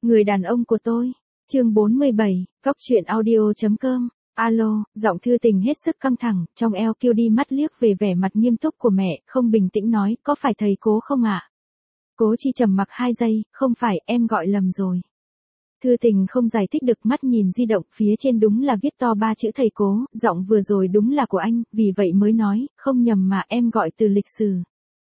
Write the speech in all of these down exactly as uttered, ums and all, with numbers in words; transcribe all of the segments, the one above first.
Người đàn ông của tôi. Chương bốn mươi bảy, Cóc truyện audio chấm com. Alo, giọng Thư Tình hết sức căng thẳng, trong eo kêu đi mắt liếc về vẻ mặt nghiêm túc của mẹ, không bình tĩnh nói, có phải thầy Cố không ạ? À? Cố Chi trầm mặc hai giây, không phải, em gọi lầm rồi. Thư Tình không giải thích được, mắt nhìn di động, phía trên đúng là viết to ba chữ thầy Cố, giọng vừa rồi đúng là của anh, vì vậy mới nói, không nhầm mà em gọi từ lịch sử.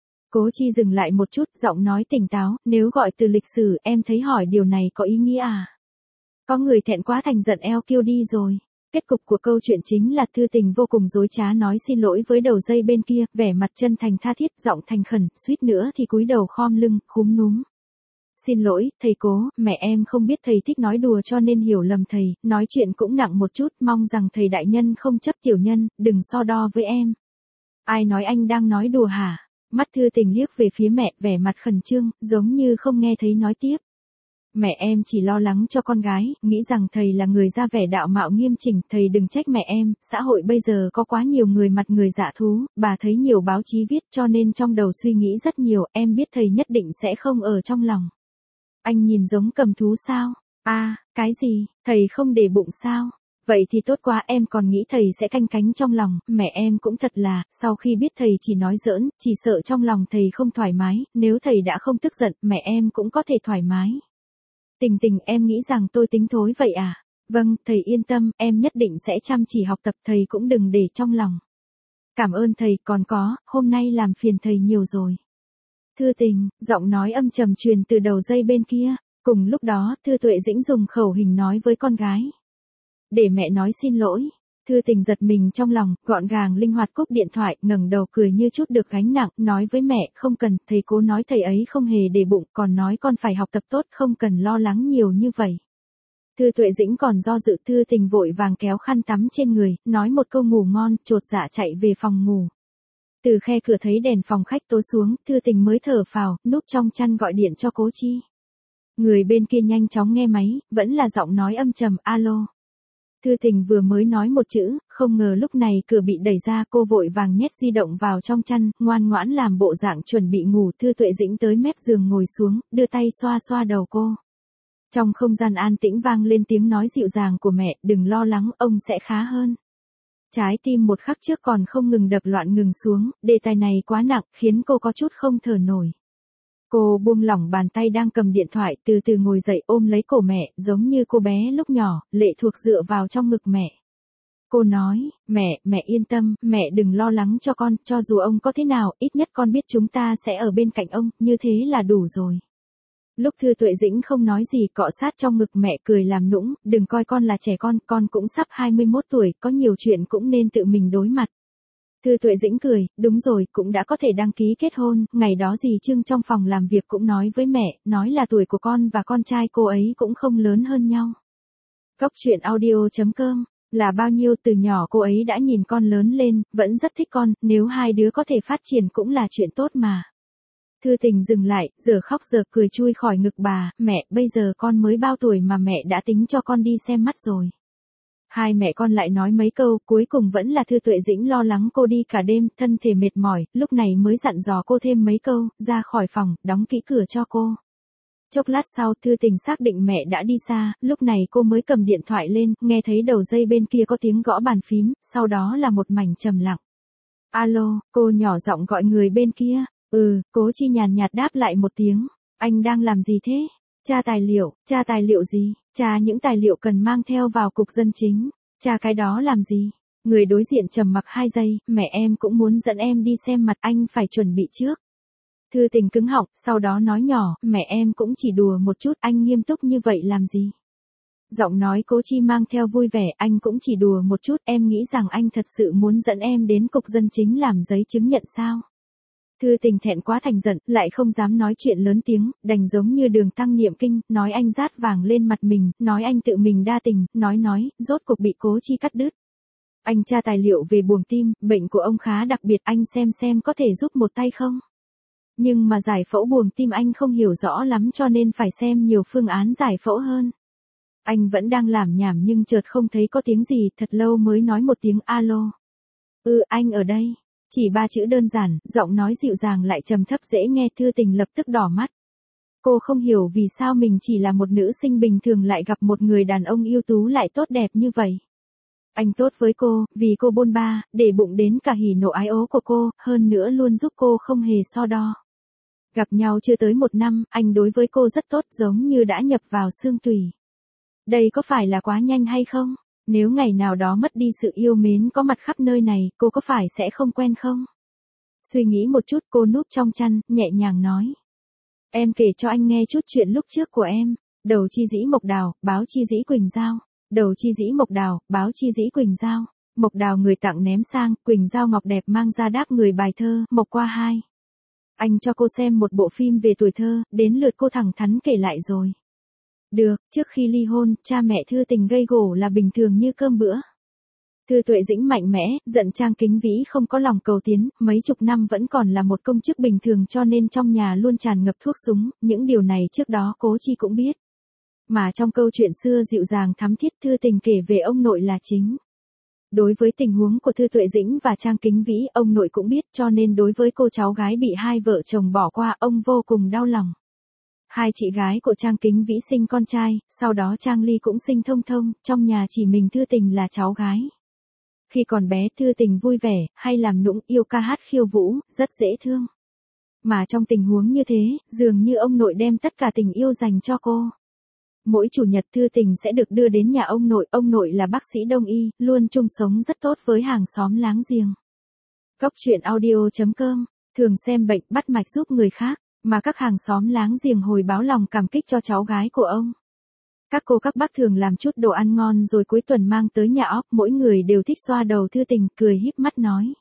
Cố Chi dừng lại một chút, giọng nói tỉnh táo, nếu gọi từ lịch sử, em thấy hỏi điều này có ý nghĩa à? Có người thẹn quá thành giận eo kêu đi rồi. Kết cục của câu chuyện chính là Thư Tình vô cùng dối trá nói xin lỗi với đầu dây bên kia, vẻ mặt chân thành tha thiết, giọng thành khẩn, suýt nữa thì cúi đầu khom lưng, cúm núm. Xin lỗi, thầy Cố, mẹ em không biết thầy thích nói đùa cho nên hiểu lầm thầy, nói chuyện cũng nặng một chút, mong rằng thầy đại nhân không chấp tiểu nhân, đừng so đo với em. Ai nói anh đang nói đùa hả? Mắt Thư Tình liếc về phía mẹ, vẻ mặt khẩn trương, giống như không nghe thấy nói tiếp. Mẹ em chỉ lo lắng cho con gái, nghĩ rằng thầy là người ra vẻ đạo mạo nghiêm chỉnh, thầy đừng trách mẹ em, xã hội bây giờ có quá nhiều người mặt người dạ thú, bà thấy nhiều báo chí viết cho nên trong đầu suy nghĩ rất nhiều, em biết thầy nhất định sẽ không ở trong lòng. Anh nhìn giống cầm thú sao? À, cái gì, thầy không để bụng sao? Vậy thì tốt quá, em còn nghĩ thầy sẽ canh cánh trong lòng, mẹ em cũng thật là, sau khi biết thầy chỉ nói giỡn, chỉ sợ trong lòng thầy không thoải mái, nếu thầy đã không tức giận, mẹ em cũng có thể thoải mái. Tình Tình, em nghĩ rằng tôi tính thối vậy à? Vâng, thầy yên tâm, em nhất định sẽ chăm chỉ học tập, thầy cũng đừng để trong lòng. Cảm ơn thầy, còn có, hôm nay làm phiền thầy nhiều rồi. Thư Tình, giọng nói âm trầm truyền từ đầu dây bên kia, cùng lúc đó, Thư Tuệ Dĩnh dùng khẩu hình nói với con gái. Để mẹ nói xin lỗi. Thư Tình giật mình trong lòng, gọn gàng linh hoạt cúp điện thoại, ngẩng đầu cười như chút được gánh nặng, nói với mẹ, không cần, thầy Cố nói thầy ấy không hề để bụng, còn nói con phải học tập tốt, không cần lo lắng nhiều như vậy. Thư Tuệ Dĩnh còn do dự, Thư Tình vội vàng kéo khăn tắm trên người, nói một câu ngủ ngon, chột dạ chạy về phòng ngủ. Từ khe cửa thấy đèn phòng khách tối xuống, Thư Tình mới thở phào, núp trong chăn gọi điện cho Cố Chi. Người bên kia nhanh chóng nghe máy, vẫn là giọng nói âm trầm, alo. Thư Tình vừa mới nói một chữ, không ngờ lúc này cửa bị đẩy ra, cô vội vàng nhét di động vào trong chăn, ngoan ngoãn làm bộ dạng chuẩn bị ngủ. Thư Tuệ Dĩnh tới mép giường ngồi xuống, đưa tay xoa xoa đầu cô. Trong không gian an tĩnh vang lên tiếng nói dịu dàng của mẹ, đừng lo lắng, ông sẽ khá hơn. Trái tim một khắc trước còn không ngừng đập loạn ngừng xuống, đề tài này quá nặng, khiến cô có chút không thở nổi. Cô buông lỏng bàn tay đang cầm điện thoại, từ từ ngồi dậy ôm lấy cổ mẹ, giống như cô bé lúc nhỏ, lệ thuộc dựa vào trong ngực mẹ. Cô nói, mẹ, mẹ yên tâm, mẹ đừng lo lắng cho con, cho dù ông có thế nào, ít nhất con biết chúng ta sẽ ở bên cạnh ông, như thế là đủ rồi. Lúc Thư Tuệ Dĩnh không nói gì, cọ sát trong ngực mẹ cười làm nũng, đừng coi con là trẻ con, con cũng sắp hai mươi mốt tuổi, có nhiều chuyện cũng nên tự mình đối mặt. Thư Tuệ Dĩnh cười, đúng rồi, cũng đã có thể đăng ký kết hôn, ngày đó dì Trưng trong phòng làm việc cũng nói với mẹ, nói là tuổi của con và con trai cô ấy cũng không lớn hơn nhau. Cóc truyện audio chấm com, là bao nhiêu, từ nhỏ cô ấy đã nhìn con lớn lên, vẫn rất thích con, nếu hai đứa có thể phát triển cũng là chuyện tốt mà. Thư Tình dừng lại, giờ khóc giờ cười chui khỏi ngực bà, mẹ, bây giờ con mới bao tuổi mà mẹ đã tính cho con đi xem mắt rồi. Hai mẹ con lại nói mấy câu, cuối cùng vẫn là Thư Tuệ Dĩnh lo lắng cô đi cả đêm, thân thể mệt mỏi, lúc này mới dặn dò cô thêm mấy câu, ra khỏi phòng, đóng kỹ cửa cho cô. Chốc lát sau, Thư Tình xác định mẹ đã đi xa, lúc này cô mới cầm điện thoại lên, nghe thấy đầu dây bên kia có tiếng gõ bàn phím, sau đó là một mảnh trầm lặng. Alo, cô nhỏ giọng gọi người bên kia, ừ, Cố Chi nhàn nhạt đáp lại một tiếng, anh đang làm gì thế? Tra tài liệu, tra tài liệu gì? Tra những tài liệu cần mang theo vào cục dân chính. Tra cái đó làm gì? Người đối diện trầm mặc hai giây, mẹ em cũng muốn dẫn em đi xem mặt, anh phải chuẩn bị trước. Thư Tình cứng họng, sau đó nói nhỏ, mẹ em cũng chỉ đùa một chút, anh nghiêm túc như vậy làm gì? Giọng nói Cố Chi mang theo vui vẻ, anh cũng chỉ đùa một chút, em nghĩ rằng anh thật sự muốn dẫn em đến cục dân chính làm giấy chứng nhận sao? Thư Tình thẹn quá thành giận, lại không dám nói chuyện lớn tiếng, đành giống như Đường Tăng niệm kinh, nói anh rát vàng lên mặt mình, nói anh tự mình đa tình, nói nói, rốt cuộc bị Cố Chi cắt đứt. Anh tra tài liệu về buồng tim, bệnh của ông khá đặc biệt, anh xem xem có thể giúp một tay không? Nhưng mà giải phẫu buồng tim anh không hiểu rõ lắm cho nên phải xem nhiều phương án giải phẫu hơn. Anh vẫn đang làm nhảm nhưng chợt không thấy có tiếng gì, thật lâu mới nói một tiếng alo. Ừ, anh ở đây. Chỉ ba chữ đơn giản, giọng nói dịu dàng lại trầm thấp dễ nghe. Thư Tình lập tức đỏ mắt. Cô không hiểu vì sao mình chỉ là một nữ sinh bình thường lại gặp một người đàn ông ưu tú lại tốt đẹp như vậy. Anh tốt với cô, vì cô bôn ba, để bụng đến cả hỉ nộ ái ố của cô, hơn nữa luôn giúp cô không hề so đo. Gặp nhau chưa tới một năm, anh đối với cô rất tốt giống như đã nhập vào xương tủy. Đây có phải là quá nhanh hay không? Nếu ngày nào đó mất đi sự yêu mến có mặt khắp nơi này, cô có phải sẽ không quen không? Suy nghĩ một chút cô núp trong chăn, nhẹ nhàng nói. Em kể cho anh nghe chút chuyện lúc trước của em. Đầu chi dĩ mộc đào, báo chi dĩ Quỳnh Giao. Đầu chi dĩ mộc đào, báo chi dĩ Quỳnh Giao. Mộc đào người tặng ném sang, Quỳnh Giao ngọc đẹp mang ra đáp người bài thơ, mộc qua hai. Anh cho cô xem một bộ phim về tuổi thơ, đến lượt cô thẳng thắn kể lại rồi. Được, trước khi ly hôn, cha mẹ Thư Tình gây gổ là bình thường như cơm bữa. Thư Tuệ Dĩnh mạnh mẽ, giận Trang Kính Vĩ không có lòng cầu tiến, mấy chục năm vẫn còn là một công chức bình thường cho nên trong nhà luôn tràn ngập thuốc súng, những điều này trước đó Cố Chi cũng biết. Mà trong câu chuyện xưa dịu dàng thắm thiết Thư Tình kể về ông nội là chính. Đối với tình huống của Thư Tuệ Dĩnh và Trang Kính Vĩ, ông nội cũng biết cho nên đối với cô cháu gái bị hai vợ chồng bỏ qua, ông vô cùng đau lòng. Hai chị gái của Trang Kính Vĩ sinh con trai, sau đó Trang Ly cũng sinh Thông Thông, trong nhà chỉ mình Thư Tình là cháu gái. Khi còn bé Thư Tình vui vẻ, hay làm nũng, yêu ca hát khiêu vũ, rất dễ thương. Mà trong tình huống như thế, dường như ông nội đem tất cả tình yêu dành cho cô. Mỗi chủ nhật Thư Tình sẽ được đưa đến nhà ông nội, ông nội là bác sĩ đông y, luôn chung sống rất tốt với hàng xóm láng giềng. Góc truyện audio chấm com, thường xem bệnh bắt mạch giúp người khác, mà các hàng xóm láng giềng hồi báo lòng cảm kích cho cháu gái của ông. Các cô các bác thường làm chút đồ ăn ngon rồi cuối tuần mang tới nhà óc, mỗi người đều thích xoa đầu Thư Tình, cười híp mắt nói.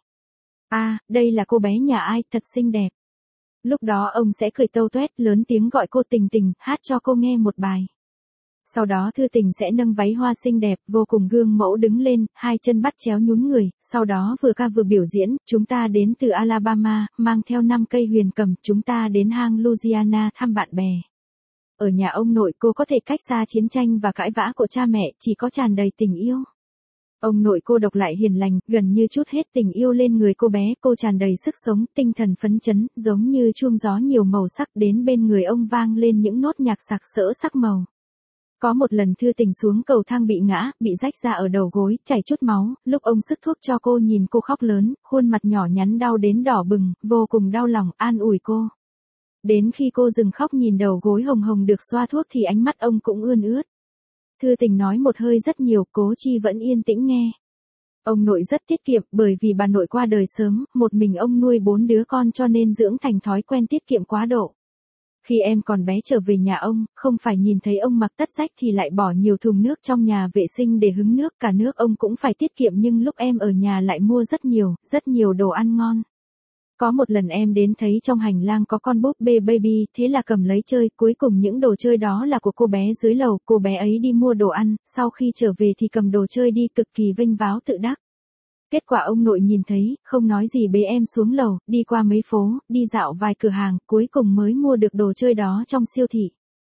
À, đây là cô bé nhà ai, thật xinh đẹp. Lúc đó ông sẽ cười tâu tuét, lớn tiếng gọi cô Tình Tình, hát cho cô nghe một bài. Sau đó Thư Tình sẽ nâng váy hoa xinh đẹp, vô cùng gương mẫu đứng lên, hai chân bắt chéo nhún người, sau đó vừa ca vừa biểu diễn, chúng ta đến từ Alabama, mang theo năm cây huyền cầm, chúng ta đến hang Louisiana thăm bạn bè. Ở nhà ông nội cô có thể cách xa chiến tranh và cãi vã của cha mẹ, chỉ có tràn đầy tình yêu. Ông nội cô độc lại hiền lành, gần như trút hết tình yêu lên người cô bé, cô tràn đầy sức sống, tinh thần phấn chấn, giống như chuông gió nhiều màu sắc, đến bên người ông vang lên những nốt nhạc sặc sỡ sắc màu. Có một lần Thư Tình xuống cầu thang bị ngã, bị rách ra ở đầu gối, chảy chút máu, lúc ông sức thuốc cho cô nhìn cô khóc lớn, khuôn mặt nhỏ nhắn đau đến đỏ bừng, vô cùng đau lòng, an ủi cô. Đến khi cô dừng khóc nhìn đầu gối hồng hồng được xoa thuốc thì ánh mắt ông cũng ươn ướt. Thư Tình nói một hơi rất nhiều, Cố Chi vẫn yên tĩnh nghe. Ông nội rất tiết kiệm, bởi vì bà nội qua đời sớm, một mình ông nuôi bốn đứa con cho nên dưỡng thành thói quen tiết kiệm quá độ. Khi em còn bé trở về nhà ông, không phải nhìn thấy ông mặc tất rách thì lại bỏ nhiều thùng nước trong nhà vệ sinh để hứng nước, cả nước ông cũng phải tiết kiệm, nhưng lúc em ở nhà lại mua rất nhiều, rất nhiều đồ ăn ngon. Có một lần em đến thấy trong hành lang có con búp bê baby, thế là cầm lấy chơi, cuối cùng những đồ chơi đó là của cô bé dưới lầu, cô bé ấy đi mua đồ ăn, sau khi trở về thì cầm đồ chơi đi, cực kỳ vênh váo tự đắc. Kết quả ông nội nhìn thấy, không nói gì bế em xuống lầu, đi qua mấy phố, đi dạo vài cửa hàng, cuối cùng mới mua được đồ chơi đó trong siêu thị.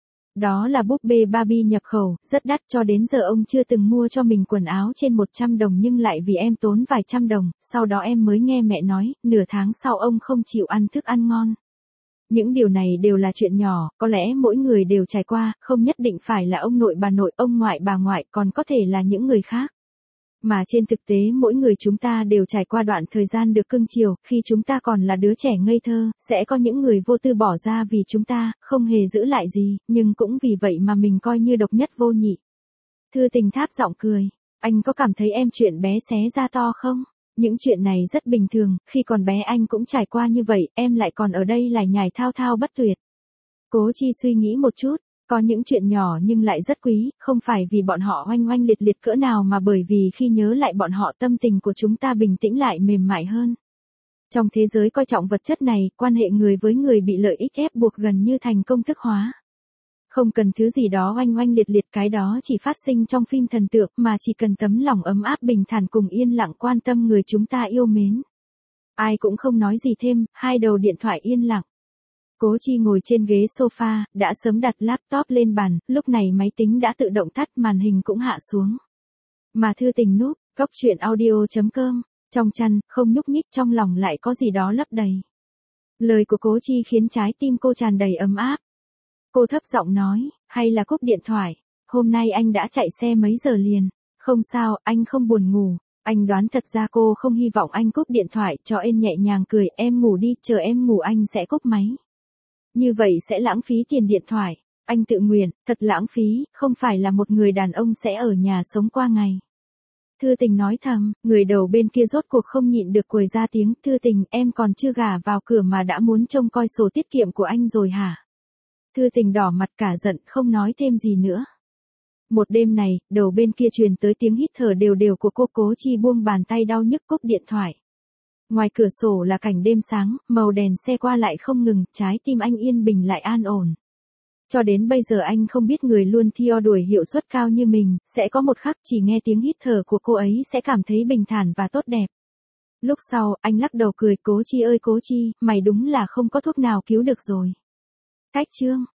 Đó là búp bê Barbie nhập khẩu, rất đắt, cho đến giờ ông chưa từng mua cho mình quần áo trên một trăm đồng nhưng lại vì em tốn vài trăm đồng, sau đó em mới nghe mẹ nói, nửa tháng sau ông không chịu ăn thức ăn ngon. Những điều này đều là chuyện nhỏ, có lẽ mỗi người đều trải qua, không nhất định phải là ông nội bà nội, ông ngoại bà ngoại, còn có thể là những người khác. Mà trên thực tế mỗi người chúng ta đều trải qua đoạn thời gian được cưng chiều, khi chúng ta còn là đứa trẻ ngây thơ, sẽ có những người vô tư bỏ ra vì chúng ta, không hề giữ lại gì, nhưng cũng vì vậy mà mình coi như độc nhất vô nhị. Thư Tình tháp giọng cười, anh có cảm thấy em chuyện bé xé ra to không? Những chuyện này rất bình thường, khi còn bé anh cũng trải qua như vậy, em lại còn ở đây lải nhải thao thao bất tuyệt. Cố Chi suy nghĩ một chút. Có những chuyện nhỏ nhưng lại rất quý, không phải vì bọn họ oanh oanh liệt liệt cỡ nào mà bởi vì khi nhớ lại bọn họ tâm tình của chúng ta bình tĩnh lại mềm mại hơn. Trong thế giới coi trọng vật chất này, quan hệ người với người bị lợi ích ép buộc gần như thành công thức hóa. Không cần thứ gì đó oanh oanh liệt liệt, cái đó chỉ phát sinh trong phim thần tượng, mà chỉ cần tấm lòng ấm áp bình thản cùng yên lặng quan tâm người chúng ta yêu mến. Ai cũng không nói gì thêm, hai đầu điện thoại yên lặng. Cố Chi ngồi trên ghế sofa, đã sớm đặt laptop lên bàn, lúc này máy tính đã tự động tắt, màn hình cũng hạ xuống. Mà Thư Tình núp, góc truyện audio chấm com, trong chăn, không nhúc nhích, trong lòng lại có gì đó lấp đầy. Lời của Cố Chi khiến trái tim cô tràn đầy ấm áp. Cô thấp giọng nói, hay là cúp điện thoại. Hôm nay anh đã chạy xe mấy giờ liền. Không sao, anh không buồn ngủ. Anh đoán thật ra cô không hy vọng anh cúp điện thoại, cho nên nhẹ nhàng cười, em ngủ đi, chờ em ngủ anh sẽ cúp máy. Như vậy sẽ lãng phí tiền điện thoại. Anh tự nguyện, thật lãng phí, không phải là một người đàn ông sẽ ở nhà sống qua ngày. Thư Tình nói thầm, người đầu bên kia rốt cuộc không nhịn được quầy ra tiếng, Thư Tình, em còn chưa gả vào cửa mà đã muốn trông coi sổ tiết kiệm của anh rồi hả? Thư Tình đỏ mặt cả giận, không nói thêm gì nữa. Một đêm này, đầu bên kia truyền tới tiếng hít thở đều đều của cô, Cố Chi buông bàn tay đau nhức cúp điện thoại. Ngoài cửa sổ là cảnh đêm sáng, màu đèn xe qua lại không ngừng, trái tim anh yên bình lại an ổn. Cho đến bây giờ anh không biết người luôn theo đuổi hiệu suất cao như mình, sẽ có một khắc chỉ nghe tiếng hít thở của cô ấy sẽ cảm thấy bình thản và tốt đẹp. Lúc sau, anh lắc đầu cười, Cố Chi ơi Cố Chi, mày đúng là không có thuốc nào cứu được rồi. Cách chương